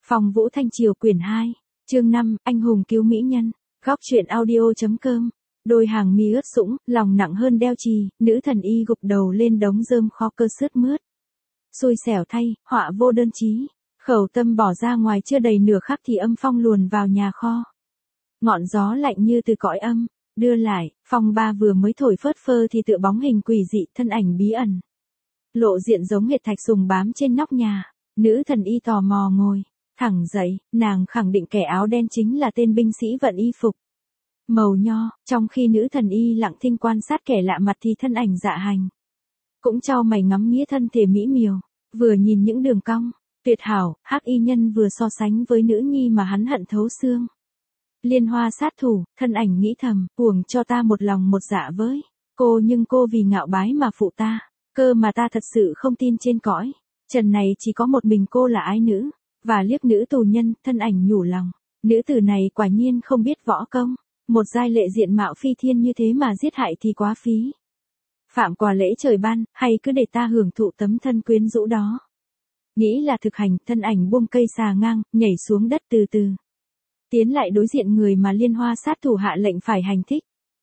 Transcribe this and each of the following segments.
Phong Vũ Thanh Triều quyển 2, chương 5, anh hùng cứu mỹ nhân, góc truyện audio.com. Đôi hàng mi ướt sũng, lòng nặng hơn đeo chì, nữ thần y gục đầu lên đống rơm kho cơ sướt mướt. Xui xẻo thay, họa vô đơn chí. Khẩu Tâm bỏ ra ngoài chưa đầy nửa khắc thì âm phong luồn vào nhà kho. Ngọn gió lạnh như từ cõi âm, đưa lại, phong ba vừa mới thổi phớt phơ thì tựa bóng hình quỷ dị, thân ảnh bí ẩn. Lộ diện giống hệt thạch sùng bám trên nóc nhà, nữ thần y tò mò ngồi, thẳng dậy, nàng khẳng định kẻ áo đen chính là tên binh sĩ vận y phục. Màu nho, trong khi nữ thần y lặng thinh quan sát kẻ lạ mặt thì thân ảnh dạ hành. Cũng cho mày ngắm nghĩa thân thể mỹ miều, vừa nhìn những đường cong, tuyệt hảo, hắc y nhân vừa so sánh với nữ nhi mà hắn hận thấu xương. Liên hoa sát thủ, thân ảnh nghĩ thầm, uổng cho ta một lòng một dạ với cô, nhưng cô vì ngạo bái mà phụ ta, cơ mà ta thật sự không tin trên cõi trần này chỉ có một mình cô là ái nữ. Và liếc nữ tù nhân, thân ảnh nhủ lòng, nữ tử này quả nhiên không biết võ công, một giai lệ diện mạo phi thiên như thế mà giết hại thì quá phí. Phạm quà lễ trời ban, hay cứ để ta hưởng thụ tấm thân quyến rũ đó. Nghĩ là thực hành, thân ảnh buông cây xà ngang, nhảy xuống đất từ từ. Tiến lại đối diện người mà liên hoa sát thủ hạ lệnh phải hành thích.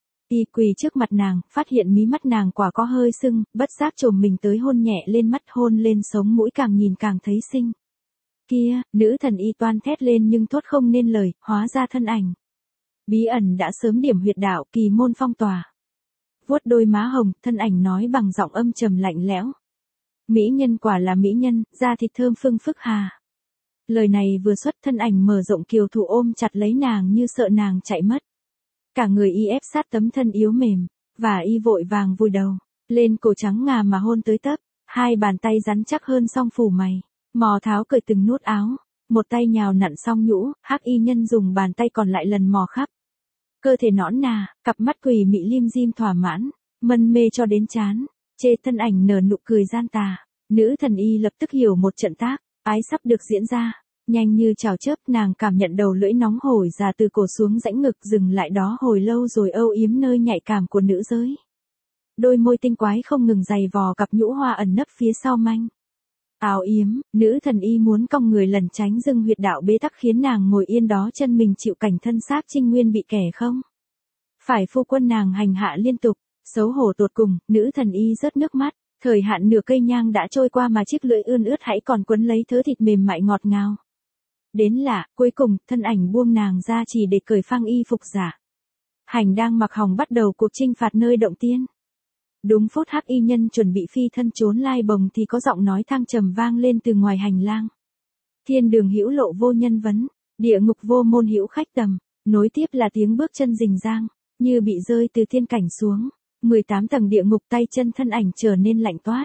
Y quỳ trước mặt nàng, phát hiện mí mắt nàng quả có hơi sưng, bất giác chồm mình tới hôn nhẹ lên mắt, hôn lên sống mũi, càng nhìn càng thấy xinh. Kia, nữ thần y toan thét lên nhưng thốt không nên lời, hóa ra thân ảnh bí ẩn đã sớm điểm huyệt đạo, kỳ môn phong tỏa. Vuốt đôi má hồng, thân ảnh nói bằng giọng âm trầm lạnh lẽo. Mỹ nhân quả là mỹ nhân, da thịt thơm phưng phức hà. Lời này vừa xuất, thân ảnh mở rộng kiều thủ ôm chặt lấy nàng như sợ nàng chạy mất. Cả người y ép sát tấm thân yếu mềm, và y vội vàng vùi đầu lên cổ trắng ngà mà hôn tới tấp, hai bàn tay rắn chắc hơn song phủ mày. Mò tháo cởi từng nút áo, một tay nhào nặn xong nhũ, hắc y nhân dùng bàn tay còn lại lần mò khắp cơ thể nõn nà, cặp mắt quỷ mị lim dim thỏa mãn, mân mê cho đến chán, chê thân ảnh nở nụ cười gian tà. Nữ thần y lập tức hiểu một trận tác ái sắp được diễn ra, nhanh như chảo chớp, nàng cảm nhận đầu lưỡi nóng hổi ra từ cổ xuống rãnh ngực, dừng lại đó hồi lâu rồi âu yếm nơi nhạy cảm của nữ giới. Đôi môi tinh quái không ngừng giày vò cặp nhũ hoa ẩn nấp phía sau manh áo yếm, nữ thần y muốn cong người lẩn tránh dưng huyệt đạo bế tắc, khiến nàng ngồi yên đó chân mình chịu cảnh thân xác trinh nguyên bị kẻ không phải phu quân nàng hành hạ liên tục. Xấu hổ tột cùng, nữ thần y rớt nước mắt, thời hạn nửa cây nhang đã trôi qua mà chiếc lưỡi ươn ướt hãy còn quấn lấy thớ thịt mềm mại ngọt ngào. Đến lạ, cuối cùng, thân ảnh buông nàng ra chỉ để cởi phang y phục giả. Hành đang mặc hồng bắt đầu cuộc chinh phạt nơi động tiên. Đúng phút hắc y nhân chuẩn bị phi thân trốn lai bồng thì có giọng nói thăng trầm vang lên từ ngoài hành lang. Thiên đường hữu lộ vô nhân vấn, địa ngục vô môn hữu khách tầm. Nối tiếp là tiếng bước chân rình rang, như bị rơi từ thiên cảnh xuống. 18 tầng địa ngục, tay chân thân ảnh trở nên lạnh toát.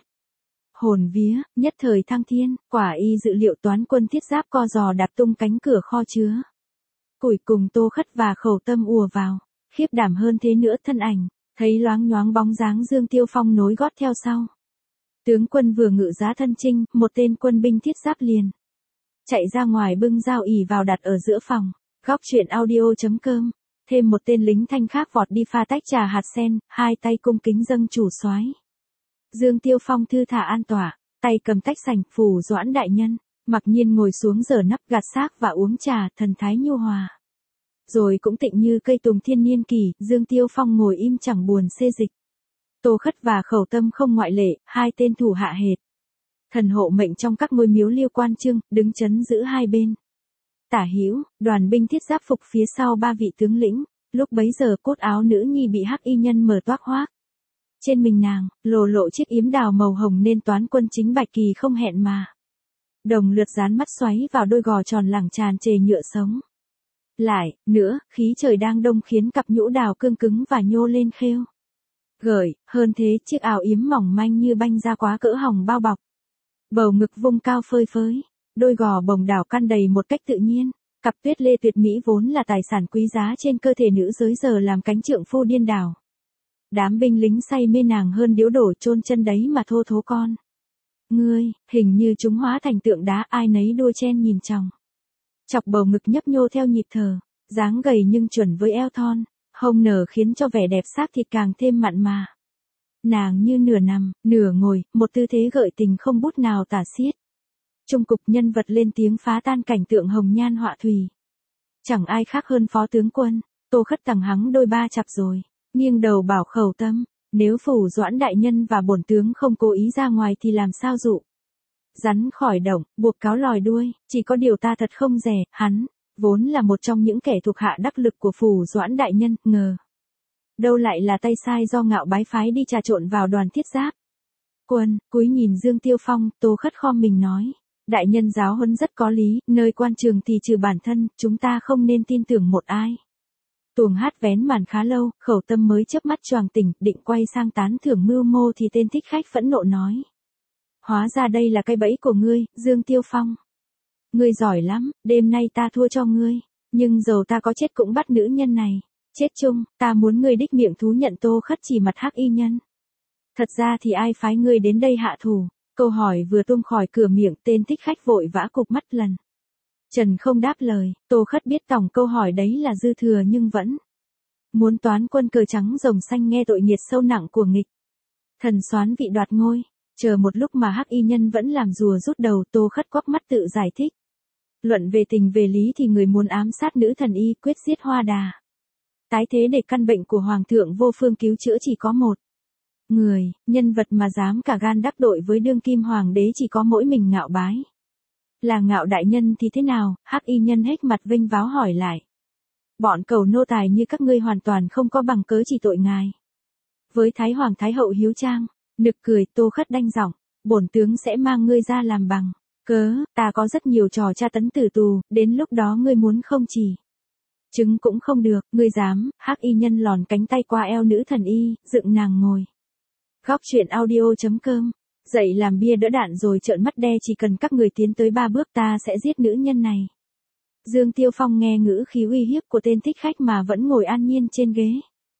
Hồn vía, nhất thời thăng thiên, quả y dự liệu toán quân thiết giáp co giò đạp tung cánh cửa kho chứa củi cùng Tô Khất và Khẩu Tâm ùa vào. Khiếp đảm hơn thế nữa, thân ảnh thấy loáng nhoáng bóng dáng Dương Tiêu Phong nối gót theo sau. Tướng quân vừa ngự giá thân chinh, một tên quân binh thiết giáp liền chạy ra ngoài bưng dao ỉ vào đặt ở giữa phòng. Góc truyện audio.com. Thêm một tên lính thanh khác vọt đi pha tách trà hạt sen, hai tay cung kính dâng chủ soái. Dương Tiêu Phong thư thả an tọa, tay cầm tách sành, phủ doãn đại nhân, mặc nhiên ngồi xuống giở nắp gạt xác và uống trà, thần thái nhu hòa. Rồi cũng tịnh như cây tùng thiên niên kỷ, Dương Tiêu Phong ngồi im chẳng buồn xê dịch. Tô Khất và Khẩu Tâm không ngoại lệ, hai tên thủ hạ hệt thần hộ mệnh trong các ngôi miếu liêu quan chương, đứng chấn giữ hai bên. Tả hữu, đoàn binh thiết giáp phục phía sau ba vị tướng lĩnh. Lúc bấy giờ cốt áo nữ nhi bị hắc y nhân mở toác hoác. Trên mình nàng, lộ chiếc yếm đào màu hồng nên toán quân chính bạch kỳ không hẹn mà đồng lượt dán mắt xoáy vào đôi gò tròn lẳng tràn trề nhựa sống. Lại, nữa, khí trời đang đông khiến cặp nhũ đào cương cứng và nhô lên khêu gợi, hơn thế chiếc áo yếm mỏng manh như banh da quá cỡ hồng bao bọc. Bầu ngực vung cao phơi phới, đôi gò bồng đảo căn đầy một cách tự nhiên. Cặp tuyết lê tuyệt mỹ vốn là tài sản quý giá trên cơ thể nữ giới giờ làm cánh trượng phu điên đảo. Đám binh lính say mê nàng hơn điếu đổ chôn chân đấy mà thô thố con. Ngươi, hình như chúng hóa thành tượng đá, ai nấy đua chen nhìn chòng. Chọc bầu ngực nhấp nhô theo nhịp thở, dáng gầy nhưng chuẩn với eo thon, hông nở khiến cho vẻ đẹp xác thịt càng thêm mặn mà. Nàng như nửa nằm, nửa ngồi, một tư thế gợi tình không bút nào tả xiết. Trung cục nhân vật lên tiếng phá tan cảnh tượng hồng nhan họa thủy. Chẳng ai khác hơn phó tướng quân, Tô Khất tằng hắng đôi ba chặp rồi, nghiêng đầu bảo Khẩu Tâm, nếu Phủ Doãn đại nhân và bổn tướng không cố ý ra ngoài thì làm sao dụ. Rắn khỏi động, buộc cáo lòi đuôi, chỉ có điều ta thật không dè, hắn, vốn là một trong những kẻ thuộc hạ đắc lực của Phủ Doãn đại nhân, ngờ. Đâu lại là tay sai do Ngạo bái phái đi trà trộn vào đoàn thiết giáp. Quân, cúi nhìn Dương Tiêu Phong, Tô Khất khom mình nói. Đại nhân giáo huấn rất có lý, nơi quan trường thì trừ bản thân, chúng ta không nên tin tưởng một ai. Tuồng hát vén màn khá lâu, Khẩu Tâm mới chớp mắt choàng tỉnh, định quay sang tán thưởng mưu mô thì tên thích khách phẫn nộ nói. Hóa ra đây là cái bẫy của ngươi, Dương Tiêu Phong. Ngươi giỏi lắm, đêm nay ta thua cho ngươi, nhưng dầu ta có chết cũng bắt nữ nhân này. Chết chung, ta muốn ngươi đích miệng thú nhận Tô Khất chỉ mặt Hắc Y Nhân. Thật ra thì ai phái ngươi đến đây hạ thủ? Câu hỏi vừa tuôn khỏi cửa miệng, tên thích khách vội vã cụp mắt lần. Trần không đáp lời, Tô Khất biết tổng câu hỏi đấy là dư thừa nhưng vẫn muốn toán quân cờ trắng rồng xanh nghe tội nghiệt sâu nặng của nghịch. Thần soán vị đoạt ngôi, chờ một lúc mà Hắc Y Nhân vẫn làm rùa rút đầu, Tô Khất quắc mắt tự giải thích. Luận về tình về lý thì người muốn ám sát nữ thần y quyết giết Hoa Đà. Tái thế để căn bệnh của Hoàng thượng vô phương cứu chữa chỉ có một người, nhân vật mà dám cả gan đắc tội với đương kim hoàng đế chỉ có mỗi mình Ngạo bái. Là Ngạo đại nhân thì thế nào? Hắc Y Nhân hết mặt vênh váo hỏi lại. Bọn cầu nô tài như các ngươi hoàn toàn không có bằng cớ chỉ tội ngài. Với Thái Hoàng Thái Hậu hiếu trang, nực cười, Tô Khất đanh giọng, bổn tướng sẽ mang ngươi ra làm bằng cớ, ta có rất nhiều trò tra tấn tử tù, đến lúc đó ngươi muốn không chỉ chứng cũng không được, ngươi dám. Hắc Y Nhân lòn cánh tay qua eo nữ thần y, dựng nàng ngồi. Góc truyện audio.com, dậy làm bia đỡ đạn rồi trợn mắt đe, chỉ cần các người tiến tới 3 bước ta sẽ giết nữ nhân này. Dương Tiêu Phong nghe ngữ khí uy hiếp của tên thích khách mà vẫn ngồi an nhiên trên ghế.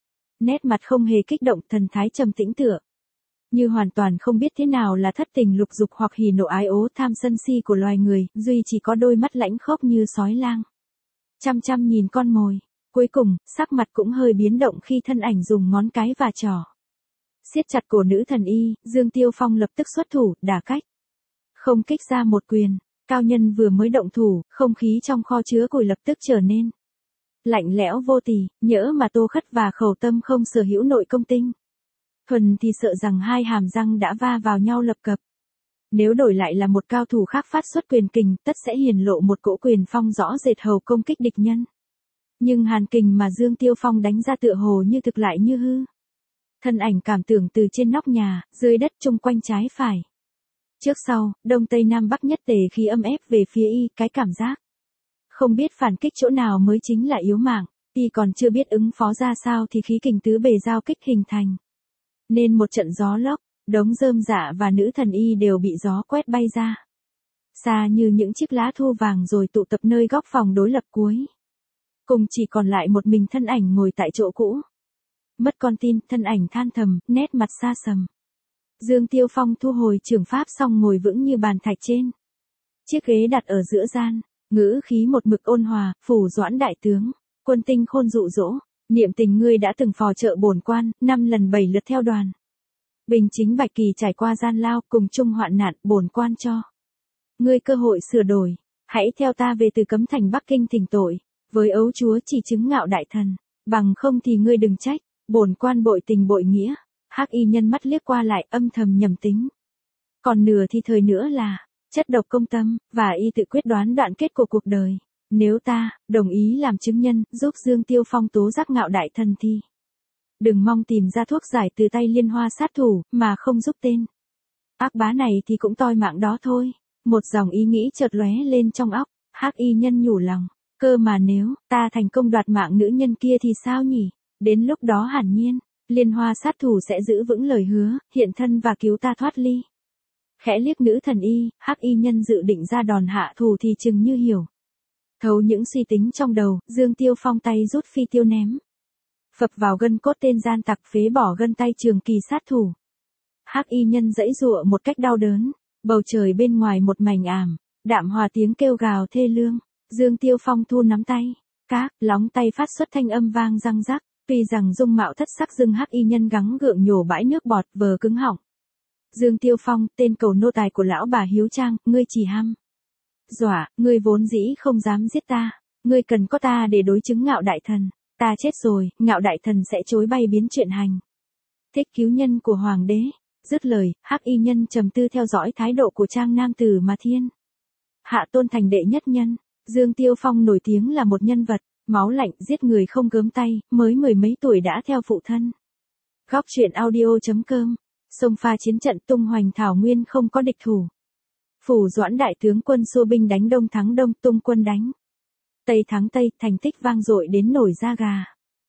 Nét mặt không hề kích động, thần thái trầm tĩnh tựa như hoàn toàn không biết thế nào là thất tình lục dục hoặc hỉ nộ ái ố tham sân si của loài người, duy chỉ có đôi mắt lãnh khốc như sói lang. Chăm chăm nhìn con mồi, cuối cùng, sắc mặt cũng hơi biến động khi thân ảnh dùng ngón cái và trỏ siết chặt cổ nữ thần y, Dương Tiêu Phong lập tức xuất thủ, đả cách. Không kích ra một quyền, cao nhân vừa mới động thủ, không khí trong kho chứa củi lập tức trở nên lạnh lẽo vô tì, nhỡ mà Tô Khất và Khẩu Tâm không sở hữu nội công tinh thuần thì sợ rằng hai hàm răng đã va vào nhau lập cập. Nếu đổi lại là một cao thủ khác phát xuất quyền kình, tất sẽ hiển lộ một cỗ quyền phong rõ rệt hầu công kích địch nhân. Nhưng hàn kình mà Dương Tiêu Phong đánh ra tựa hồ như thực lại như hư. Thân ảnh cảm tưởng từ trên nóc nhà, dưới đất chung quanh trái phải. Trước sau, đông tây nam bắc nhất tề khí âm ép về phía y, cái cảm giác không biết phản kích chỗ nào mới chính là yếu mạng, y còn chưa biết ứng phó ra sao thì khí kình tứ bề giao kích hình thành. Nên một trận gió lốc, đống rơm rạ và nữ thần y đều bị gió quét bay ra. Xa như những chiếc lá thu vàng rồi tụ tập nơi góc phòng đối lập cuối. Cùng chỉ còn lại một mình thân ảnh ngồi tại chỗ cũ. Mất con tin, thân ảnh than thầm, nét mặt xa sầm. Dương Tiêu Phong thu hồi trường pháp xong ngồi vững như bàn thạch trên chiếc ghế đặt ở giữa gian, ngữ khí một mực ôn hòa, Phủ Doãn đại tướng, quân tinh khôn dụ dỗ, niệm tình ngươi đã từng phò trợ bổn quan, 5 lần 7 lượt theo đoàn. Bình chính Bạch Kỳ trải qua gian lao, cùng chung hoạn nạn, bổn quan cho ngươi cơ hội sửa đổi, hãy theo ta về từ Cấm Thành Bắc Kinh thỉnh tội, với ấu chúa chỉ chứng Ngạo đại thần, bằng không thì ngươi đừng trách, bổn quan bội tình bội nghĩa. Hắc Y Nhân mắt liếc qua lại, âm thầm nhầm tính. Còn nửa thì thời nữa là chất độc công tâm, và y tự quyết đoán đoạn kết của cuộc đời. Nếu ta đồng ý làm chứng nhân, giúp Dương Tiêu Phong tố giác Ngạo đại thần thì đừng mong tìm ra thuốc giải từ tay liên hoa sát thủ, mà không giúp tên ác bá này thì cũng toi mạng đó thôi. Một dòng ý nghĩ chợt lóe lên trong óc, Hắc Y Nhân nhủ lòng, cơ mà nếu ta thành công đoạt mạng nữ nhân kia thì sao nhỉ? Đến lúc đó hẳn nhiên liên hoa sát thủ sẽ giữ vững lời hứa, hiện thân và cứu ta thoát ly. Khẽ liếc nữ thần y, Hắc Y Nhân dự định ra đòn hạ thủ thì chừng như hiểu thấu những suy tính trong đầu, Dương Tiêu Phong tay rút phi tiêu ném phập vào gân cốt tên gian tặc, phế bỏ gân tay trường kỳ sát thủ. Hắc Y Nhân giãy giụa một cách đau đớn, bầu trời bên ngoài một mảnh ảm đạm hòa tiếng kêu gào thê lương. Dương Tiêu Phong thu nắm tay, các lóng tay phát xuất thanh âm vang răng rắc. Tuy rằng dung mạo thất sắc nhưng Hắc Y Nhân gắng gượng nhổ bãi nước bọt vờ cứng họng. Dương Tiêu Phong, tên cầu nô tài của lão bà hiếu trang, ngươi chỉ ham dọa, ngươi vốn dĩ không dám giết ta, ngươi cần có ta để đối chứng Ngạo đại thần, ta chết rồi, Ngạo đại thần sẽ chối bay biến chuyện hành. Thích cứu nhân của hoàng đế. Dứt lời, Hắc y nhân trầm tư theo dõi thái độ của trang nam tử mà thiên hạ tôn thành đệ nhất nhân. Dương Tiêu Phong nổi tiếng là một nhân vật máu lạnh, giết người không gớm tay, mới mười mấy tuổi đã theo phụ thân. Góc truyện audio.com. Xông pha chiến trận tung hoành thảo nguyên không có địch thủ. Phủ Doãn đại tướng quân xua binh đánh Đông thắng Đông, tung quân đánh Tây thắng Tây, thành tích vang dội đến nổi da gà.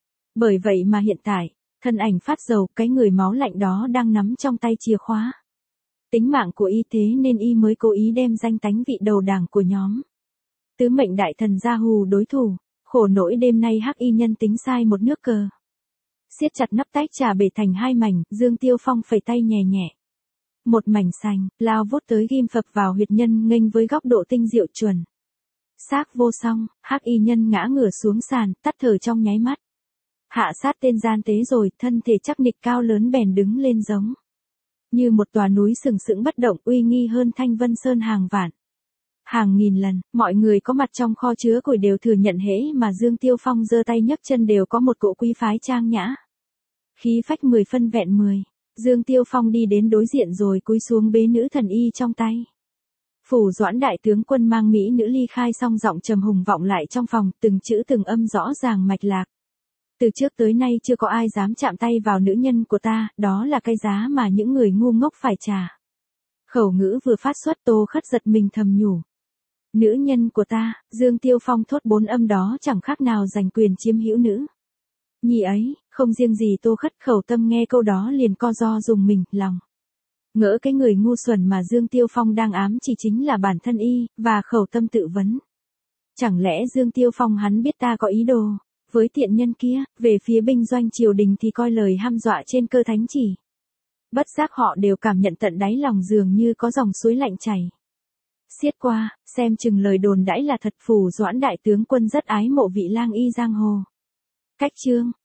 Bởi vậy mà hiện tại, thân ảnh phát dầu, cái người máu lạnh đó đang nắm trong tay chìa khóa tính mạng của y, thế nên y mới cố ý đem danh tánh vị đầu đảng của nhóm tứ mệnh đại thần ra hù đối thủ. Khổ nỗi đêm nay Hắc y nhân tính sai một nước cờ, siết chặt nắp tách trà bể thành hai mảnh. Dương Tiêu Phong phẩy tay nhẹ nhẹ, một mảnh sành lao vút tới ghim phập vào huyệt nhân nghênh với góc độ tinh diệu chuẩn xác vô song. Hắc y nhân ngã ngửa xuống sàn, tắt thở trong nháy mắt. Hạ sát tên gian tế rồi, thân thể chắc nịch cao lớn bèn đứng lên giống như một tòa núi sừng sững bất động, uy nghi hơn Thanh Vân Sơn hàng vạn hàng nghìn lần. Mọi người có mặt trong kho chứa củi đều thừa nhận hễ mà Dương Tiêu Phong giơ tay nhấc chân đều có một cỗ quý phái trang nhã, khí phách 10 phân vẹn 10. Dương Tiêu Phong đi đến đối diện rồi cúi xuống bế nữ thần y trong tay. Phủ Doãn đại tướng quân mang mỹ nữ ly khai xong, giọng trầm hùng vọng lại trong phòng, từng chữ từng âm rõ ràng mạch lạc. Từ trước tới nay chưa có ai dám chạm tay vào nữ nhân của ta, đó là cái giá mà những người ngu ngốc phải trả. Khẩu ngữ vừa phát xuất, Tô Khất giật mình thầm nhủ. Nữ nhân của ta, Dương Tiêu Phong thốt 4 âm đó chẳng khác nào giành quyền chiếm hữu nữ nhi ấy. Không riêng gì Tô Khất, khẩu tâm nghe câu đó liền co ro dùng mình, lòng ngỡ cái người ngu xuẩn mà Dương Tiêu Phong đang ám chỉ chính là bản thân y, và khẩu tâm tự vấn. Chẳng lẽ Dương Tiêu Phong hắn biết ta có ý đồ với tiện nhân kia? Về phía binh doanh triều đình thì coi lời hăm dọa trên cơ thánh chỉ. Bất giác họ đều cảm nhận tận đáy lòng, dường như có dòng suối lạnh chảy xiết qua, xem chừng lời đồn đãi là thật. Phủ Doãn đại tướng quân rất ái mộ vị lang y giang hồ. Cách chương